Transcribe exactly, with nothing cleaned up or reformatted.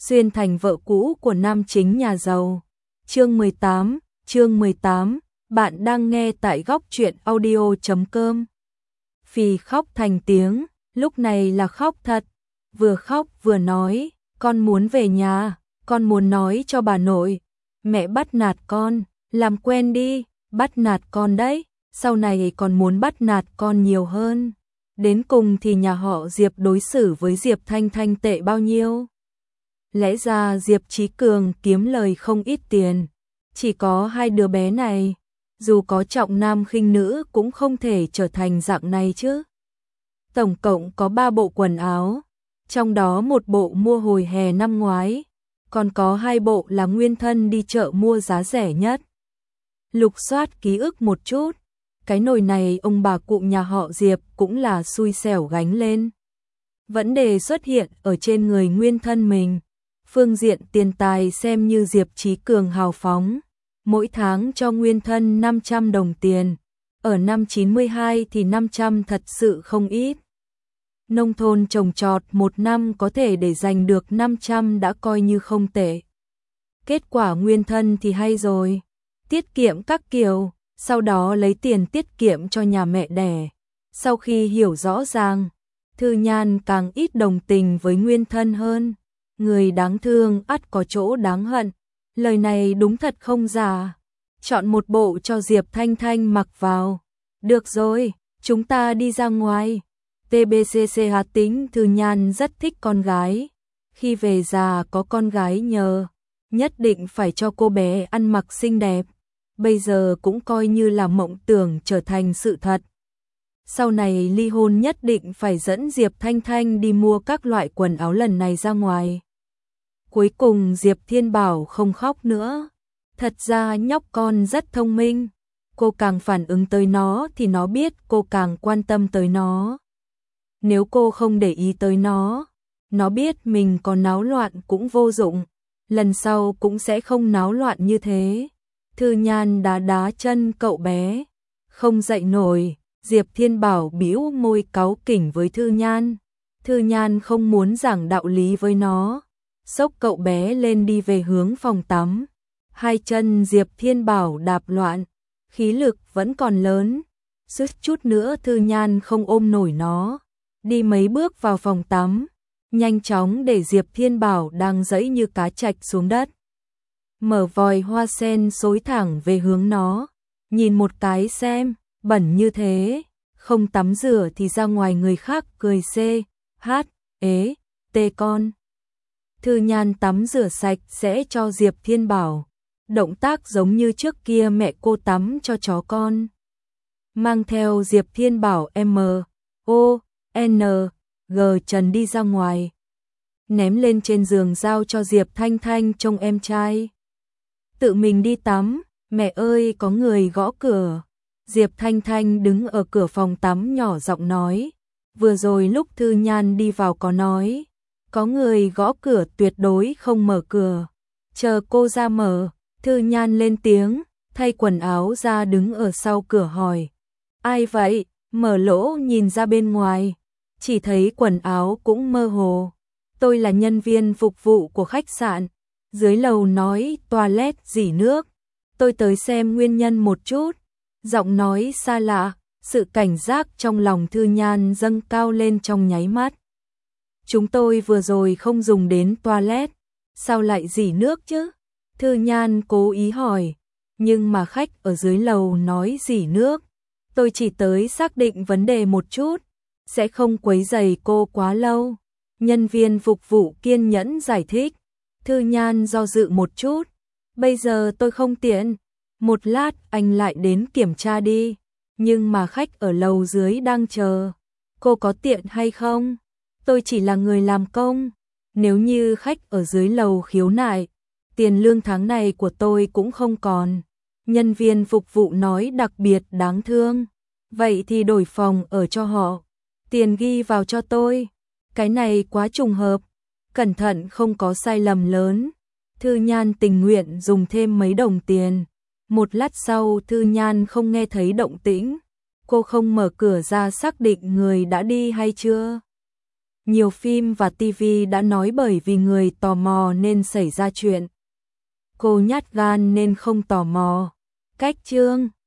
xuyên thành vợ cũ của nam chính nhà giàu. Chương mười tám, chương mười tám, bạn đang nghe tại góc truyện audio chấm com. Phì khóc thành tiếng, lúc này là khóc thật, vừa khóc vừa nói, con muốn về nhà, con muốn nói cho bà nội, mẹ bắt nạt con, làm quen đi, bắt nạt con đấy, sau này còn muốn bắt nạt con nhiều hơn. Đến cùng thì nhà họ Diệp đối xử với Diệp Thanh Thanh tệ bao nhiêu? Lẽ ra Diệp Chí Cường kiếm lời không ít tiền, chỉ có hai đứa bé này, dù có trọng nam khinh nữ cũng không thể trở thành dạng này chứ. Tổng cộng có ba bộ quần áo, trong đó một bộ mua hồi hè năm ngoái, còn có hai bộ là nguyên thân đi chợ mua giá rẻ nhất. Lục soát ký ức một chút, cái nồi này ông bà cụ nhà họ Diệp cũng là xui xẻo gánh lên. Vấn đề xuất hiện ở trên người nguyên thân mình. Phương diện tiền tài xem như Diệp Chí Cường hào phóng, mỗi tháng cho nguyên thân năm trăm đồng tiền, ở năm chín mươi hai thì năm trăm thật sự không ít. Nông thôn trồng trọt một năm có thể để dành được năm trăm đã coi như không tệ. Kết quả nguyên thân thì hay rồi, tiết kiệm các kiểu, sau đó lấy tiền tiết kiệm cho nhà mẹ đẻ. Sau khi hiểu rõ ràng, Thư Nhan càng ít đồng tình với nguyên thân hơn. Người đáng thương ắt có chỗ đáng hận, lời này đúng thật không giả. Chọn một bộ cho Diệp Thanh Thanh mặc vào. Được rồi, chúng ta đi ra ngoài. tê bê xê xê Hà Tĩnh Thư Nhan rất thích con gái. Khi về già có con gái nhờ, nhất định phải cho cô bé ăn mặc xinh đẹp. Bây giờ cũng coi như là mộng tưởng trở thành sự thật. Sau này ly hôn nhất định phải dẫn Diệp Thanh Thanh đi mua các loại quần áo lần này ra ngoài. Cuối cùng Diệp Thiên Bảo không khóc nữa. Thật ra nhóc con rất thông minh. Cô càng phản ứng tới nó thì nó biết cô càng quan tâm tới nó. Nếu cô không để ý tới nó, nó biết mình có náo loạn cũng vô dụng. Lần sau cũng sẽ không náo loạn như thế. Thư Nhan đá đá chân cậu bé. Không dậy nổi. Diệp Thiên Bảo bĩu môi cáu kỉnh với Thư Nhan. Thư Nhan không muốn giảng đạo lý với nó. Xốc cậu bé lên đi về hướng phòng tắm. Hai chân Diệp Thiên Bảo đạp loạn, khí lực vẫn còn lớn. Suýt chút nữa Thư Nhan không ôm nổi nó. Đi mấy bước vào phòng tắm, nhanh chóng để Diệp Thiên Bảo đang giãy như cá trạch xuống đất. Mở vòi hoa sen xối thẳng về hướng nó. Nhìn một cái xem, bẩn như thế, không tắm rửa thì ra ngoài người khác cười xê, hát, ế, tê con. Thư Nhan tắm rửa sạch sẽ cho Diệp Thiên Bảo, động tác giống như trước kia mẹ cô tắm cho chó con. Mang theo Diệp Thiên Bảo M, O, N, G Trần đi ra ngoài. Ném lên trên giường giao cho Diệp Thanh Thanh trông em trai. Tự mình đi tắm, mẹ ơi có người gõ cửa. Diệp Thanh Thanh đứng ở cửa phòng tắm nhỏ giọng nói. Vừa rồi lúc Thư Nhan đi vào có nói. Có người gõ cửa tuyệt đối không mở cửa. Chờ cô ra mở, Thư Nhan lên tiếng, thay quần áo ra đứng ở sau cửa hỏi. Ai vậy? Mở lỗ nhìn ra bên ngoài. Chỉ thấy quần áo cũng mơ hồ. Tôi là nhân viên phục vụ của khách sạn. Dưới lầu nói toilet rỉ nước. Tôi tới xem nguyên nhân một chút. Giọng nói xa lạ, sự cảnh giác trong lòng Thư Nhan dâng cao lên trong nháy mắt. Chúng tôi vừa rồi không dùng đến toilet, sao lại rỉ nước chứ? Thư Nhan cố ý hỏi, nhưng mà khách ở dưới lầu nói rỉ nước. Tôi chỉ tới xác định vấn đề một chút, sẽ không quấy rầy cô quá lâu. Nhân viên phục vụ kiên nhẫn giải thích. Thư Nhan do dự một chút, bây giờ tôi không tiện. Một lát anh lại đến kiểm tra đi, nhưng mà khách ở lầu dưới đang chờ. Cô có tiện hay không? Tôi chỉ là người làm công. Nếu như khách ở dưới lầu khiếu nại, tiền lương tháng này của tôi cũng không còn. Nhân viên phục vụ nói đặc biệt đáng thương. Vậy thì đổi phòng ở cho họ. Tiền ghi vào cho tôi. Cái này quá trùng hợp. Cẩn thận không có sai lầm lớn. Thư Nhan tình nguyện dùng thêm mấy đồng tiền. Một lát sau Thư Nhan không nghe thấy động tĩnh. Cô không mở cửa ra xác định người đã đi hay chưa. Nhiều phim và ti vi đã nói bởi vì người tò mò nên xảy ra chuyện. Cô nhát gan nên không tò mò. Cách chương